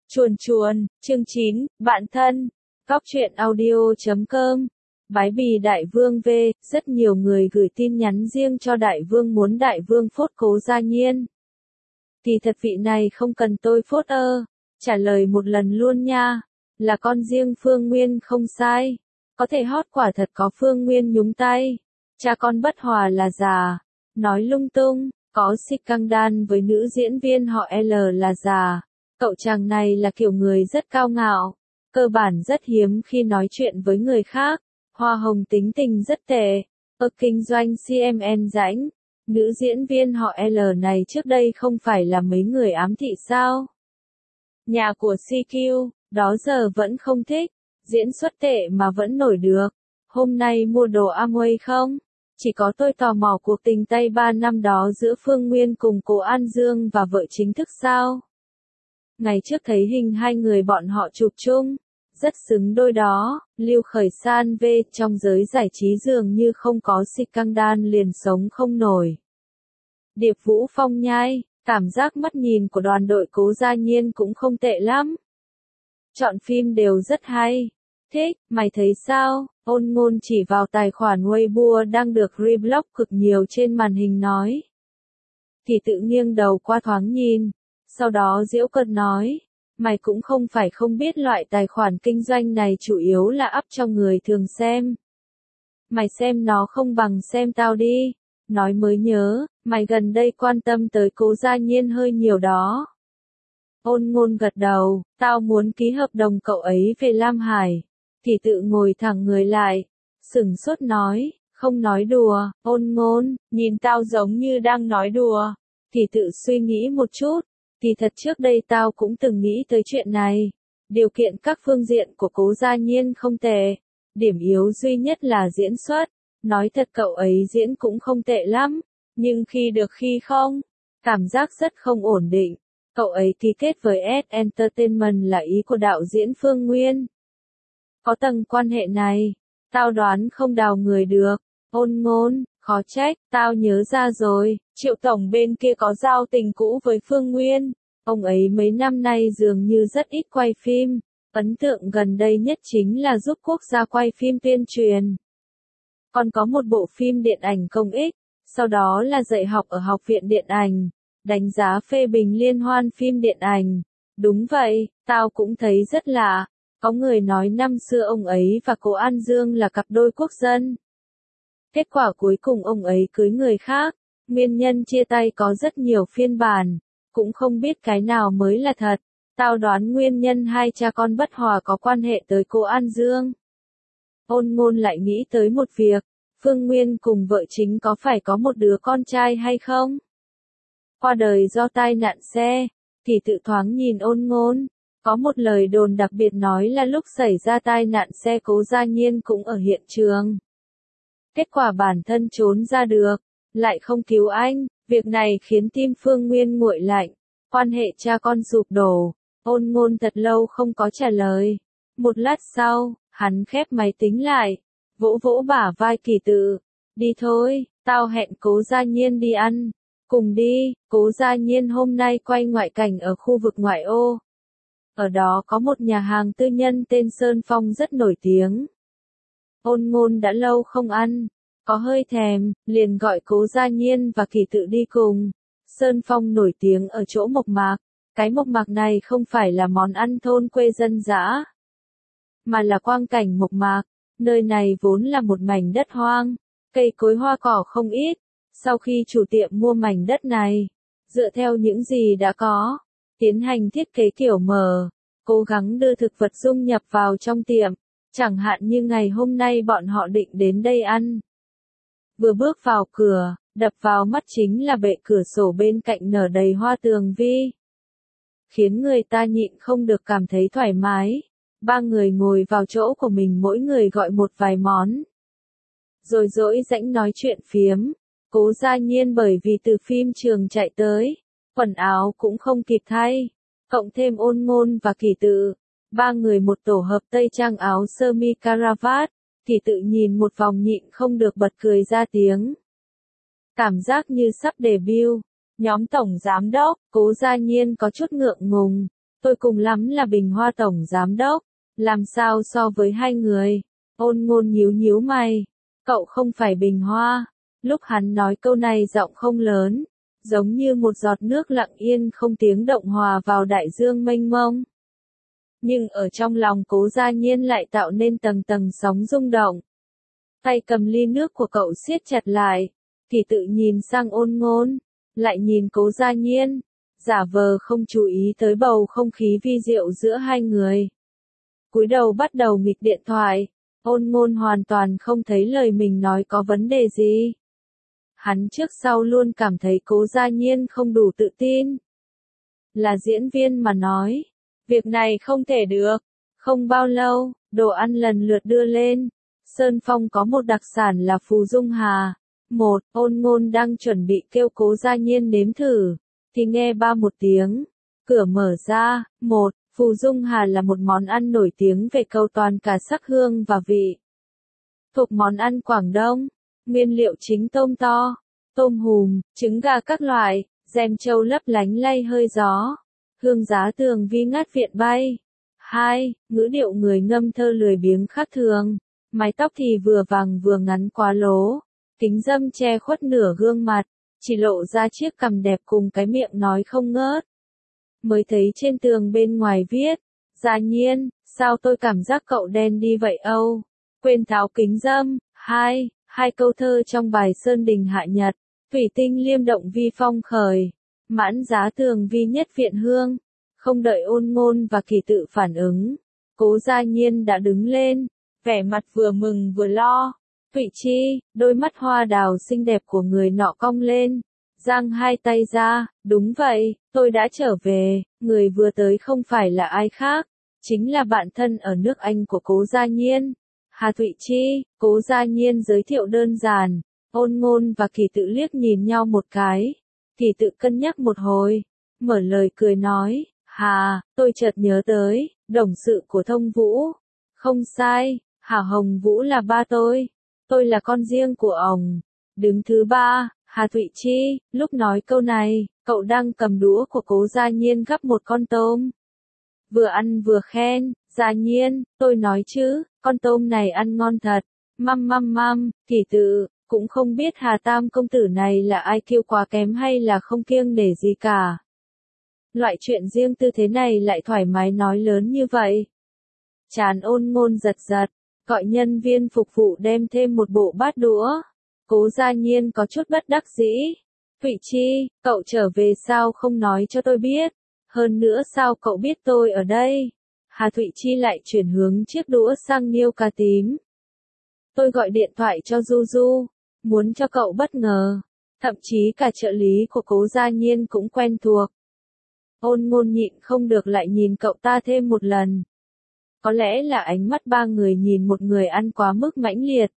Chuồn chuồn, chương 9, bạn thân, góc truyện audio.com. Bái bì đại vương V, rất nhiều người gửi tin nhắn riêng cho đại vương muốn đại vương phốt Cố Gia Nhiên. Kỳ thật vị này không cần tôi phốt trả lời một lần luôn nha, là con riêng Phương Nguyên không sai. Có thể hot quả thật có Phương Nguyên nhúng tay. Cha con bất hòa là già, nói lung tung, có scandal với nữ diễn viên họ L là già. Cậu chàng này là kiểu người rất cao ngạo, cơ bản rất hiếm khi nói chuyện với người khác, hoa hồng tính tình rất tệ, kinh doanh CMN rãnh. Nữ diễn viên họ L này trước đây không phải là mấy người ám thị sao? Nhà của CQ, đó giờ vẫn không thích, diễn xuất tệ mà vẫn nổi được. Hôm nay mua đồ Amway không? Chỉ có tôi tò mò cuộc tình Tây 3 năm đó giữa Phương Nguyên cùng Cố An Dương và vợ chính thức sao? Ngày trước thấy hình hai người bọn họ chụp chung, rất xứng đôi đó. Lưu Khởi San V, trong giới giải trí dường như không có scandal liền sống không nổi. Điệp Vũ Phong nhai, cảm giác mắt nhìn của đoàn đội Cố Gia Nhiên cũng không tệ lắm. Chọn phim đều rất hay. Thích, mày thấy sao? Ôn Ngôn chỉ vào tài khoản Weibo đang được reblock cực nhiều trên màn hình nói. Thì tự nghiêng đầu qua thoáng nhìn. Sau đó giễu cợt nói, mày cũng không phải không biết loại tài khoản kinh doanh này chủ yếu là up cho người thường xem. Mày xem nó không bằng xem tao đi. Nói mới nhớ, mày gần đây quan tâm tới Cố Gia Nhiên hơi nhiều đó. Ôn Ngôn gật đầu, tao muốn ký hợp đồng cậu ấy về Lam Hải. Thì tự ngồi thẳng người lại, sửng sốt nói, không nói đùa. Ôn Ngôn, nhìn tao giống như đang nói đùa. Thì tự suy nghĩ một chút. Thì thật trước đây tao cũng từng nghĩ tới chuyện này. Điều kiện các phương diện của Cố Gia Nhiên không tệ. Điểm yếu duy nhất là diễn xuất. Nói thật cậu ấy diễn cũng không tệ lắm. Nhưng khi được khi không. Cảm giác rất không ổn định. Cậu ấy ký kết với S Entertainment là ý của đạo diễn Phương Nguyên. Có tầng quan hệ này. Tao đoán không đào người được. Ôn Ngôn, khó trách, tao nhớ ra rồi, Triệu Tổng bên kia có giao tình cũ với Phương Nguyên. Ông ấy mấy năm nay dường như rất ít quay phim. Ấn tượng gần đây nhất chính là giúp quốc gia quay phim tuyên truyền. Còn có một bộ phim điện ảnh công ích, sau đó là dạy học ở Học viện Điện ảnh, đánh giá phê bình liên hoan phim điện ảnh. Đúng vậy, tao cũng thấy rất lạ. Có người nói năm xưa ông ấy và Cố An Dương là cặp đôi quốc dân. Kết quả cuối cùng ông ấy cưới người khác, nguyên nhân chia tay có rất nhiều phiên bản, cũng không biết cái nào mới là thật. Tao đoán nguyên nhân hai cha con bất hòa có quan hệ tới Cố An Dương. Ôn Ngôn lại nghĩ tới một việc, Phương Nguyên cùng vợ chính có phải có một đứa con trai hay không? Qua đời do tai nạn xe, thì tự thoáng nhìn Ôn Ngôn. Có một lời đồn đặc biệt nói là lúc xảy ra tai nạn xe Cố Gia Nhiên cũng ở hiện trường. Kết quả bản thân trốn ra được, lại không cứu anh, việc này khiến tim Phương Nguyên nguội lạnh, quan hệ cha con sụp đổ. Ôn Ngôn thật lâu không có trả lời. Một lát sau, hắn khép máy tính lại, vỗ vỗ bả vai Kỳ Tự. Đi thôi, tao hẹn Cố Gia Nhiên đi ăn. Cùng đi, Cố Gia Nhiên hôm nay quay ngoại cảnh ở khu vực ngoại ô. Ở đó có một nhà hàng tư nhân tên Sơn Phong rất nổi tiếng. Ôn Ngôn đã lâu không ăn, có hơi thèm, liền gọi Cố Gia Nhiên và Kỳ Tự đi cùng. Sơn Phong nổi tiếng ở chỗ mộc mạc. Cái mộc mạc này không phải là món ăn thôn quê dân dã, mà là quang cảnh mộc mạc. Nơi này vốn là một mảnh đất hoang, cây cối hoa cỏ không ít. Sau khi chủ tiệm mua mảnh đất này, dựa theo những gì đã có, tiến hành thiết kế kiểu mở, cố gắng đưa thực vật dung nhập vào trong tiệm. Chẳng hạn như ngày hôm nay bọn họ định đến đây ăn. Vừa bước vào cửa, đập vào mắt chính là bệ cửa sổ bên cạnh nở đầy hoa tường vi, khiến người ta nhịn không được cảm thấy thoải mái. Ba người ngồi vào chỗ của mình, mỗi người gọi một vài món. Rồi dỗi rãnh nói chuyện phiếm. Cố Gia Nhiên bởi vì từ phim trường chạy tới, quần áo cũng không kịp thay. Cộng thêm Ôn Ngôn và Kỳ Tự, ba người một tổ hợp tây trang áo sơ mi caravat. Kỳ Tự nhìn một vòng nhịn không được bật cười ra tiếng. Cảm giác như sắp debut. Nhóm tổng giám đốc, Cố Gia Nhiên có chút ngượng ngùng. Tôi cùng lắm là Bình Hoa tổng giám đốc, làm sao so với hai người? Ôn Ngôn nhíu nhíu mày, cậu không phải Bình Hoa. Lúc hắn nói câu này giọng không lớn, giống như một giọt nước lặng yên không tiếng động hòa vào đại dương mênh mông. Nhưng ở trong lòng Cố Gia Nhiên lại tạo nên tầng tầng sóng rung động. Tay cầm ly nước của cậu siết chặt lại, Kỳ Tự nhìn sang Ôn Ngôn, lại nhìn Cố Gia Nhiên, giả vờ không chú ý tới bầu không khí vi diệu giữa hai người. Cúi đầu bắt đầu nghịch điện thoại, Ôn Ngôn hoàn toàn không thấy lời mình nói có vấn đề gì. Hắn trước sau luôn cảm thấy Cố Gia Nhiên không đủ tự tin. Là diễn viên mà nói, việc này không thể được. Không bao lâu, đồ ăn lần lượt đưa lên. Sơn Phong có một đặc sản là Phù Dung Hà. Ôn Ngôn đang chuẩn bị kêu Cố Gia Nhiên nếm thử, thì nghe ba một tiếng. Cửa mở ra. Phù Dung Hà là một món ăn nổi tiếng về cầu toàn cả sắc hương và vị. Thuộc món ăn Quảng Đông, nguyên liệu chính tôm to, tôm hùm, trứng gà các loại, dèm trâu lấp lánh lay hơi gió. Hương giá tường vi ngát viện bay. 2. Ngữ điệu người ngâm thơ lười biếng khác thường. Mái tóc thì vừa vàng vừa ngắn quá lố. Kính râm che khuất nửa gương mặt, chỉ lộ ra chiếc cằm đẹp cùng cái miệng nói không ngớt. Mới thấy trên tường bên ngoài viết, Gia Nhiên, sao tôi cảm giác cậu đen đi vậy Âu? Quên tháo kính râm. 2 câu thơ trong bài Sơn Đình Hạ Nhật. Thủy tinh liêm động vi phong khởi. Mãn giá tường vi nhất viện hương. Không đợi Ôn Ngôn và Kỳ Tự phản ứng, Cố Gia Nhiên đã đứng lên, vẻ mặt vừa mừng vừa lo. Thụy Chi, đôi mắt hoa đào xinh đẹp của người nọ cong lên, giang hai tay ra, đúng vậy, tôi đã trở về, người vừa tới không phải là ai khác, chính là bạn thân ở nước Anh của Cố Gia Nhiên. Hà Thụy Chi. Cố Gia Nhiên giới thiệu đơn giản. Ôn Ngôn và Kỳ Tự liếc nhìn nhau một cái. Kỳ Tự cân nhắc một hồi, mở lời cười nói, Hà, tôi chợt nhớ tới, đồng sự của Thông Vũ. Không sai, Hà Hồng Vũ là ba tôi là con riêng của ông. Đứng thứ ba, Hà Thụy Chi. Lúc nói câu này, cậu đang cầm đũa của Cố Gia Nhiên gắp một con tôm. Vừa ăn vừa khen, Gia Nhiên, tôi nói chứ, con tôm này ăn ngon thật. Măm, Kỳ Tự, cũng không biết Hà Tam công tử này là ai kiêu quá kém hay là không kiêng nể gì cả. Loại chuyện riêng tư thế này lại thoải mái nói lớn như vậy. Trán Ôn Ngôn giật giật, gọi nhân viên phục vụ đem thêm một bộ bát đũa. Cố Gia Nhiên có chút bất đắc dĩ. Thụy Chi, cậu trở về sao không nói cho tôi biết? Hơn nữa sao cậu biết tôi ở đây? Hà Thụy Chi lại chuyển hướng chiếc đũa sang Niêu Cà Tím. Tôi gọi điện thoại cho Du Du, muốn cho cậu bất ngờ. Thậm chí cả trợ lý của Cố Gia Nhiên cũng quen thuộc. Ôn Ngôn nhịn không được lại nhìn cậu ta thêm một lần. Có lẽ là ánh mắt ba người nhìn một người ăn quá mức mãnh liệt.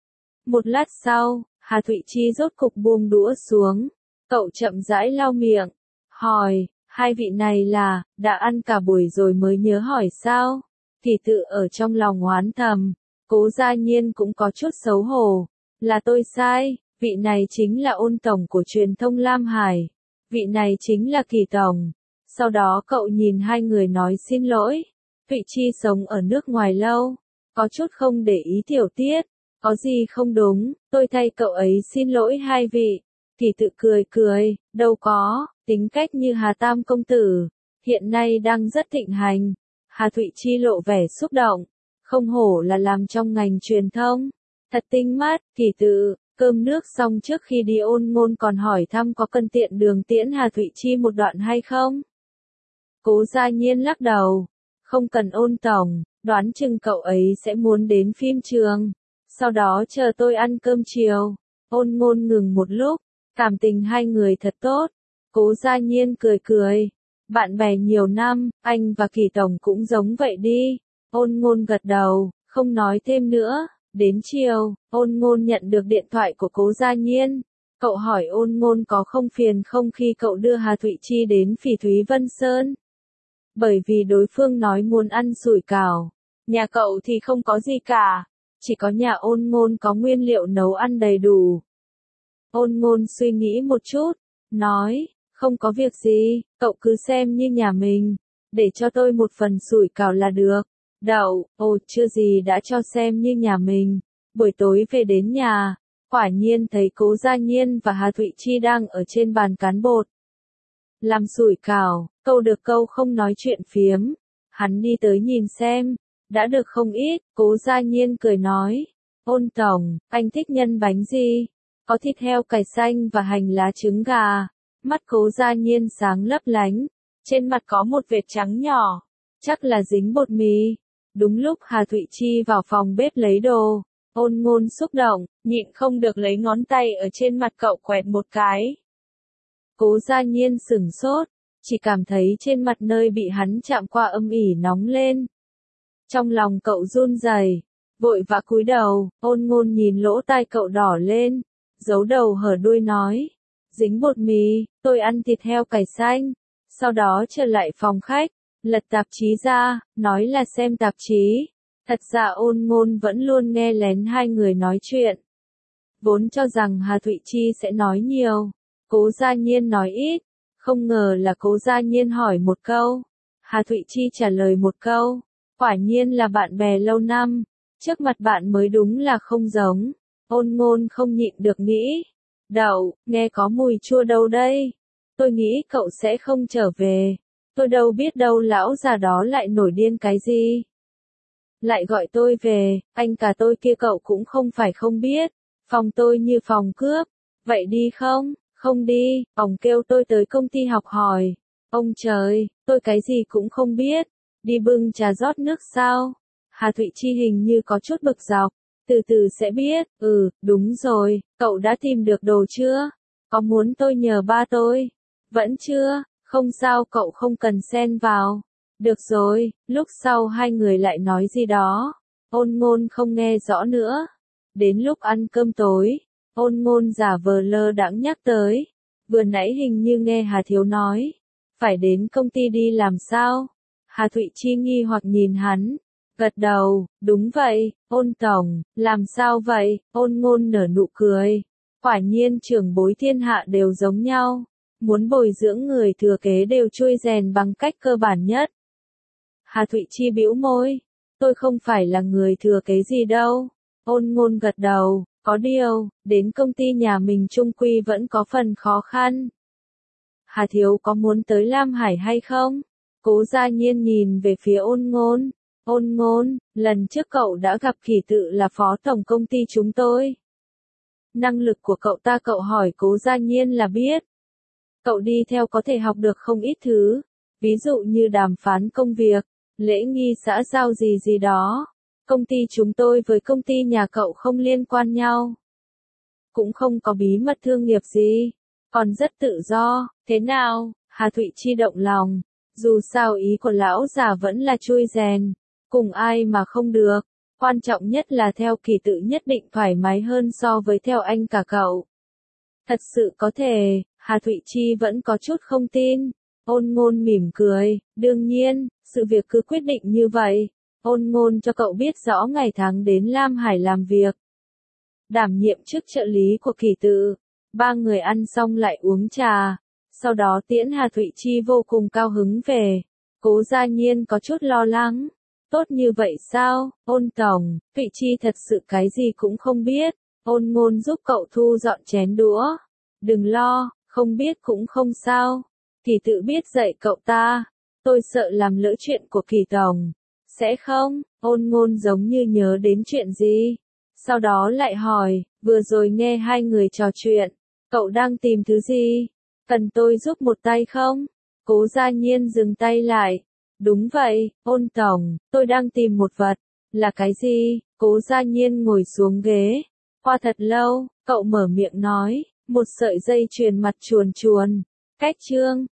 Một lát sau, Hà Thụy Chi rốt cục buông đũa xuống. Cậu chậm rãi lau miệng, hỏi, hai vị này là, đã ăn cả buổi rồi mới nhớ hỏi sao? Kỳ Tự ở trong lòng oán thầm, Cố Gia Nhiên cũng có chút xấu hổ. Là tôi sai, vị này chính là Ôn tổng của truyền thông Lam Hải. Vị này chính là Kỳ tổng. Sau đó cậu nhìn hai người nói xin lỗi. Thụy Chi sống ở nước ngoài lâu, có chút không để ý tiểu tiết, có gì không đúng, tôi thay cậu ấy xin lỗi hai vị. Kỳ Tự cười, đâu có, tính cách như Hà Tam công tử, hiện nay đang rất thịnh hành. Hà Thụy Chi lộ vẻ xúc động, không hổ là làm trong ngành truyền thông, thật tinh mắt. Kỳ Tự, cơm nước xong trước khi đi Ôn Ngôn còn hỏi thăm có cần tiện đường tiễn Hà Thụy Chi một đoạn hay không? Cố Gia Nhiên lắc đầu, không cần Ôn tổng, đoán chừng cậu ấy sẽ muốn đến phim trường, sau đó chờ tôi ăn cơm chiều. Ôn Ngôn ngừng một lúc, cảm tình hai người thật tốt. Cố Gia Nhiên cười, bạn bè nhiều năm, anh và Kỳ tổng cũng giống vậy đi. Ôn Ngôn gật đầu, không nói thêm nữa. Đến chiều, Ôn Ngôn nhận được điện thoại của Cố Gia Nhiên. Cậu hỏi Ôn Ngôn có không phiền không khi cậu đưa Hà Thụy Chi đến Phỉ Thúy Vân Sơn. Bởi vì đối phương nói muốn ăn sủi cảo. Nhà cậu thì không có gì cả, chỉ có nhà Ôn Ngôn có nguyên liệu nấu ăn đầy đủ. Ôn Ngôn suy nghĩ một chút, nói, không có việc gì, cậu cứ xem như nhà mình. để cho tôi một phần sủi cảo là được. Đậu, ồ chưa gì đã cho xem như nhà mình. Buổi tối về đến nhà, quả nhiên thấy Cố Gia Nhiên và Hà Thụy Chi đang ở trên bàn cán bột. Làm sủi cảo, câu được câu không nói chuyện phiếm. Hắn đi tới nhìn xem, đã được không ít, Cố Gia Nhiên cười nói. Ôn tổng, anh thích nhân bánh gì? Có thịt heo cải xanh và hành lá trứng gà. Mắt Cố Gia Nhiên sáng lấp lánh, trên mặt có một vệt trắng nhỏ, chắc là dính bột mì. Đúng lúc Hà Thụy Chi vào phòng bếp lấy đồ, Ôn Ngôn xúc động, nhịn không được lấy ngón tay ở trên mặt cậu quẹt một cái. Cố Gia Nhiên sửng sốt, chỉ cảm thấy trên mặt nơi bị hắn chạm qua âm ỉ nóng lên. Trong lòng cậu run rẩy, vội vã cúi đầu. Ôn Ngôn nhìn lỗ tai cậu đỏ lên, giấu đầu hở đuôi nói, dính bột mì, tôi ăn thịt heo cải xanh. Sau đó trở lại phòng khách, lật tạp chí ra, nói là xem tạp chí. Thật ra Ôn Ngôn vẫn luôn nghe lén hai người nói chuyện. Vốn cho rằng Hà Thụy Chi sẽ nói nhiều, Cố Gia Nhiên nói ít, không ngờ là Cố Gia Nhiên hỏi một câu, Hà Thụy Chi trả lời một câu. Quả nhiên là bạn bè lâu năm, trước mặt bạn mới đúng là không giống. Ôn Ngôn không nhịn được nghĩ, Đậu, nghe có mùi chua đâu đây. Tôi nghĩ cậu sẽ không trở về. Tôi đâu biết đâu lão già đó lại nổi điên cái gì. Lại gọi tôi về, anh cả tôi kia cậu cũng không phải không biết. Phòng tôi như phòng cướp. Vậy đi không? Không đi, ông kêu tôi tới công ty học hỏi. Ông trời, tôi cái gì cũng không biết. Đi bưng trà rót nước sao? Hà Thụy Chi hình như có chút bực dọc. Từ từ sẽ biết. Đúng rồi, cậu đã tìm được đồ chưa? Có muốn tôi nhờ ba tôi? Vẫn chưa, không sao cậu không cần xen vào. Được rồi, lúc sau hai người lại nói gì đó. Ôn Ngôn không nghe rõ nữa. Đến lúc ăn cơm tối, Ôn Ngôn giả vờ lơ đãng nhắc tới. Vừa nãy hình như nghe Hà Thiếu nói, phải đến công ty đi làm sao? Hà Thụy Chi nghi hoặc nhìn hắn, gật đầu, đúng vậy, Ôn tổng, làm sao vậy? Ôn Ngôn nở nụ cười. Quả nhiên trưởng bối thiên hạ đều giống nhau. Muốn bồi dưỡng người thừa kế đều trui rèn bằng cách cơ bản nhất. Hà Thụy Chi bĩu môi, tôi không phải là người thừa kế gì đâu. Ôn Ngôn gật đầu, có điều, đến công ty nhà mình chung quy vẫn có phần khó khăn. Hà Thiếu có muốn tới Lam Hải hay không? Cố Gia Nhiên nhìn về phía Ôn Ngôn. Ôn Ngôn, lần trước cậu đã gặp Kỳ Tự là phó tổng công ty chúng tôi. Năng lực của cậu ta cậu hỏi Cố Gia Nhiên là biết. Cậu đi theo có thể học được không ít thứ, ví dụ như đàm phán công việc, lễ nghi xã giao gì gì đó. Công ty chúng tôi với công ty nhà cậu không liên quan nhau. Cũng không có bí mật thương nghiệp gì, còn rất tự do. Thế nào? Hà Thụy Chi động lòng. Dù sao ý của lão già vẫn là trui rèn, cùng ai mà không được. Quan trọng nhất là theo Kỳ Tự nhất định thoải mái hơn so với theo anh cả cậu. Thật sự có thể, Hà Thụy Chi vẫn có chút không tin. Ôn Ngôn mỉm cười, đương nhiên, sự việc cứ quyết định như vậy. Ôn Ngôn cho cậu biết rõ ngày tháng đến Lam Hải làm việc. Đảm nhiệm chức trợ lý của Kỳ Tự. Ba người ăn xong lại uống trà. Sau đó tiễn Hà Thụy Chi vô cùng cao hứng về. Cố Gia Nhiên có chút lo lắng. Tốt như vậy sao, Ôn tổng, Thụy Chi thật sự cái gì cũng không biết. Ôn Ngôn giúp cậu thu dọn chén đũa. Đừng lo, không biết cũng không sao. Kỳ Tự biết dạy cậu ta. Tôi sợ làm lỡ chuyện của Kỳ tổng. Sẽ không? Ôn Ngôn giống như nhớ đến chuyện gì. Sau đó lại hỏi, vừa rồi nghe hai người trò chuyện. Cậu đang tìm thứ gì? Cần tôi giúp một tay không? Cố Gia Nhiên dừng tay lại. Đúng vậy, Ôn tổng, tôi đang tìm một vật. Là cái gì? Cố Gia Nhiên ngồi xuống ghế. Qua thật lâu, cậu mở miệng nói, một sợi dây chuyền mặt chuồn chuồn. Cách trương.